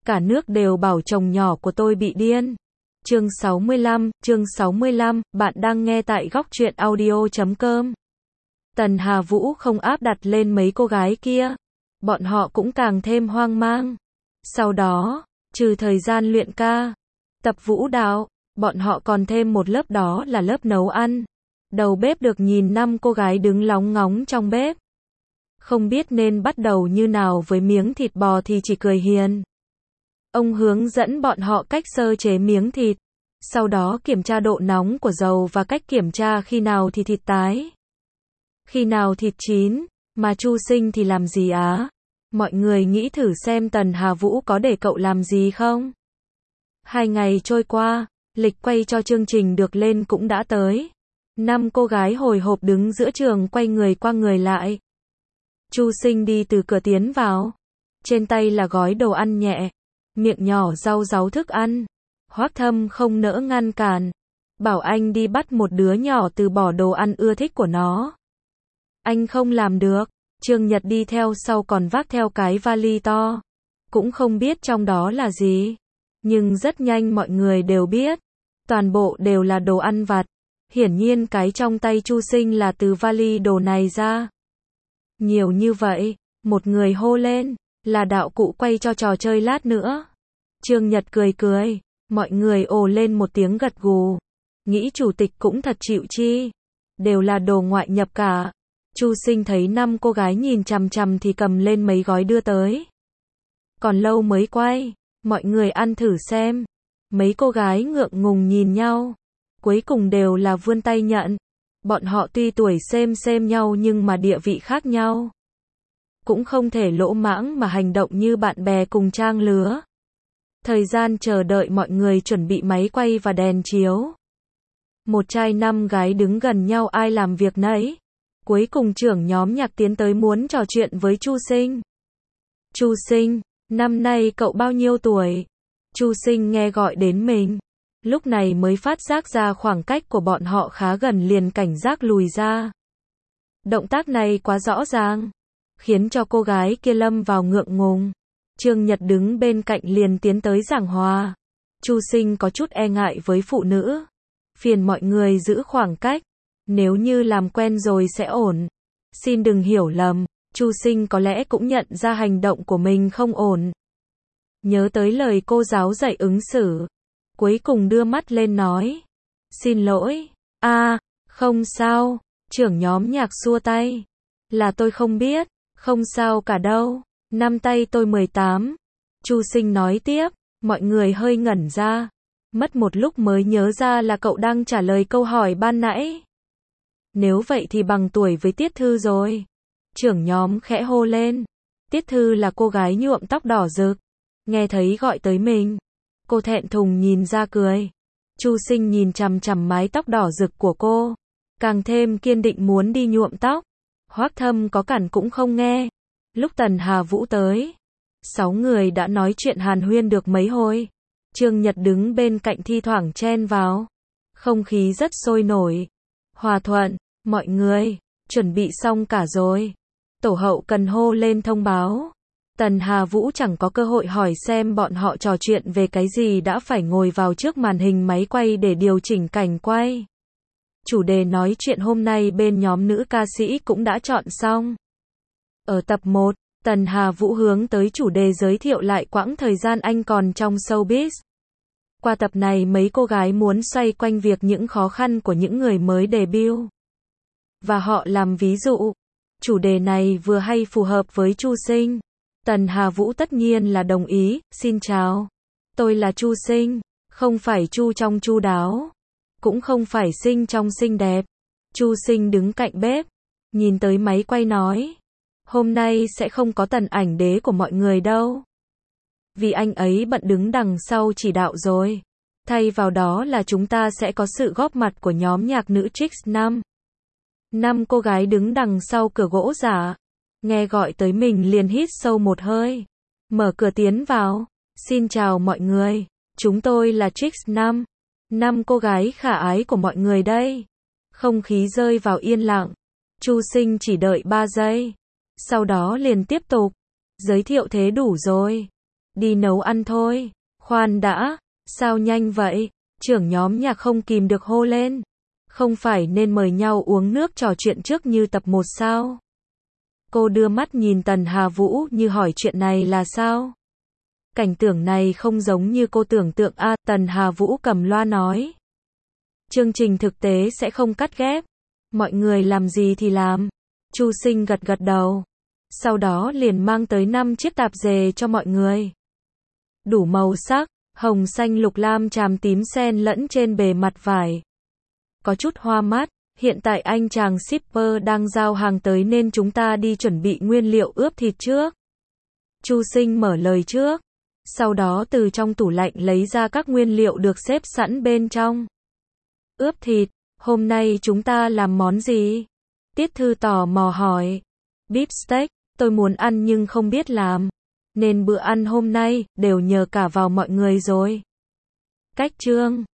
cả nước đều bảo chồng nhỏ của tôi bị điên. Chương 65, bạn đang nghe tại góc truyện audio.com. Tần Hà Vũ không áp đặt lên mấy cô gái kia. Bọn họ cũng càng thêm hoang mang. Sau đó, trừ thời gian luyện ca, tập vũ đạo, bọn họ còn thêm một lớp, đó là lớp nấu ăn. Đầu bếp được nhìn 5 cô gái đứng lóng ngóng trong bếp. Không biết nên bắt đầu như nào với miếng thịt bò thì chỉ cười hiền. Ông hướng dẫn bọn họ cách sơ chế miếng thịt, sau đó kiểm tra độ nóng của dầu và cách kiểm tra khi nào thì thịt tái, khi nào thịt chín. Mà Chu Sinh thì làm gì á? Mọi người nghĩ thử xem Tần Hà Vũ có để cậu làm gì không? 2 ngày trôi qua, lịch quay cho chương trình được lên cũng đã tới. 5 cô gái hồi hộp đứng giữa trường quay người qua người lại. Chu Sinh đi từ cửa tiến vào. Trên tay là gói đồ ăn nhẹ, miệng nhỏ rau ráu thức ăn. Hoắc Thâm không nỡ ngăn cản, bảo anh đi bắt một đứa nhỏ từ bỏ đồ ăn ưa thích của nó. Anh không làm được. Trương Nhật đi theo sau còn vác theo cái vali to. Cũng không biết trong đó là gì. Nhưng rất nhanh mọi người đều biết. Toàn bộ đều là đồ ăn vặt. Hiển nhiên cái trong tay Chu Sinh là từ vali đồ này ra. Nhiều như vậy, một người hô lên, là đạo cụ quay cho trò chơi lát nữa. Trương Nhật cười cười, mọi người ồ lên một tiếng gật gù. Nghĩ chủ tịch cũng thật chịu chi. Đều là đồ ngoại nhập cả. Chu Sinh thấy 5 cô gái nhìn chằm chằm thì cầm lên mấy gói đưa tới. Còn lâu mới quay, mọi người ăn thử xem. Mấy cô gái ngượng ngùng nhìn nhau. Cuối cùng đều là vươn tay nhận. Bọn họ tuy tuổi xem nhau nhưng mà địa vị khác nhau. Cũng không thể lỗ mãng mà hành động như bạn bè cùng trang lứa. Thời gian chờ đợi mọi người chuẩn bị máy quay và đèn chiếu. Một trai 5 gái đứng gần nhau ai làm việc nấy. Cuối cùng trưởng nhóm nhạc tiến tới muốn trò chuyện với Chu Sinh. Chu Sinh, năm nay cậu bao nhiêu tuổi? Chu Sinh nghe gọi đến mình. Lúc này mới phát giác ra khoảng cách của bọn họ khá gần liền cảnh giác lùi ra. Động tác này quá rõ ràng, khiến cho cô gái kia lâm vào ngượng ngùng. Trương Nhật đứng bên cạnh liền tiến tới giảng hòa. Chu Sinh có chút e ngại với phụ nữ. Phiền mọi người giữ khoảng cách. Nếu như làm quen rồi sẽ ổn. Xin đừng hiểu lầm. Chu Sinh có lẽ cũng nhận ra hành động của mình không ổn. Nhớ tới lời cô giáo dạy ứng xử. Cuối cùng đưa mắt lên nói. Xin lỗi. Không sao. Trưởng nhóm nhạc xua tay. Là tôi không biết. Không sao cả đâu. Năm tay tôi 18. Chu Sinh nói tiếp. Mọi người hơi ngẩn ra. Mất một lúc mới nhớ ra là cậu đang trả lời câu hỏi ban nãy. Nếu vậy thì bằng tuổi với Tiết Thư rồi. Trưởng nhóm khẽ hô lên. Tiết Thư là cô gái nhuộm tóc đỏ rực. Nghe thấy gọi tới mình. Cô thẹn thùng nhìn ra cười. Chu Sinh nhìn chằm chằm mái tóc đỏ rực của cô. Càng thêm kiên định muốn đi nhuộm tóc. Hoắc Thâm có cản cũng không nghe. Lúc Tần Hà Vũ tới, 6 người đã nói chuyện hàn huyên được mấy hồi. Trương Nhật đứng bên cạnh thi thoảng chen vào. Không khí rất sôi nổi. Hòa thuận, mọi người, chuẩn bị xong cả rồi. Tổ hậu cần hô lên thông báo. Tần Hà Vũ chẳng có cơ hội hỏi xem bọn họ trò chuyện về cái gì đã phải ngồi vào trước màn hình máy quay để điều chỉnh cảnh quay. Chủ đề nói chuyện hôm nay bên nhóm nữ ca sĩ cũng đã chọn xong. Ở tập 1, Tần Hà Vũ hướng tới chủ đề giới thiệu lại quãng thời gian anh còn trong showbiz. Qua tập này mấy cô gái muốn xoay quanh việc những khó khăn của những người mới debut. Và họ làm ví dụ. Chủ đề này vừa hay phù hợp với Chu Sinh. Tần Hà Vũ tất nhiên là đồng ý. Xin chào. Tôi là Chu Sinh. Không phải Chu trong chu đáo. Cũng không phải Sinh trong xinh đẹp. Chu Sinh đứng cạnh bếp. Nhìn tới máy quay nói. Hôm nay sẽ không có Tần ảnh đế của mọi người đâu. Vì anh ấy bận đứng đằng sau chỉ đạo rồi. Thay vào đó là chúng ta sẽ có sự góp mặt của nhóm nhạc nữ Trix 5. 5 cô gái đứng đằng sau cửa gỗ giả. Nghe gọi tới mình liền hít sâu một hơi. Mở cửa tiến vào. Xin chào mọi người. Chúng tôi là Trix 5. 5 cô gái khả ái của mọi người đây. Không khí rơi vào yên lặng. Chu Sinh chỉ đợi 3 giây. Sau đó liền tiếp tục. Giới thiệu thế đủ rồi. đi nấu ăn thôi. Khoan đã, sao nhanh vậy? Trưởng nhóm nhạc không kìm được hô lên. Không phải nên mời nhau uống nước trò chuyện trước như tập 1 sao? Cô đưa mắt nhìn Tần Hà Vũ như hỏi chuyện này là sao? Cảnh tượng này không giống như cô tưởng tượng a. Tần Hà Vũ cầm loa nói. Chương trình thực tế sẽ không cắt ghép. Mọi người làm gì thì làm. Chu Sinh gật gật đầu. Sau đó liền mang tới 5 chiếc tạp dề cho mọi người. Đủ màu sắc, hồng xanh lục lam tràm tím xen lẫn trên bề mặt vải. Có chút hoa mắt, hiện tại anh chàng shipper đang giao hàng tới nên chúng ta đi chuẩn bị nguyên liệu ướp thịt trước. Chu Sinh mở lời trước. Sau đó từ trong tủ lạnh lấy ra các nguyên liệu được xếp sẵn bên trong. Ướp thịt, hôm nay chúng ta làm món gì? Tiết Thư tò mò hỏi. Beef steak, tôi muốn ăn nhưng không biết làm. Nên bữa ăn hôm nay đều nhờ cả vào mọi người rồi. Cách chương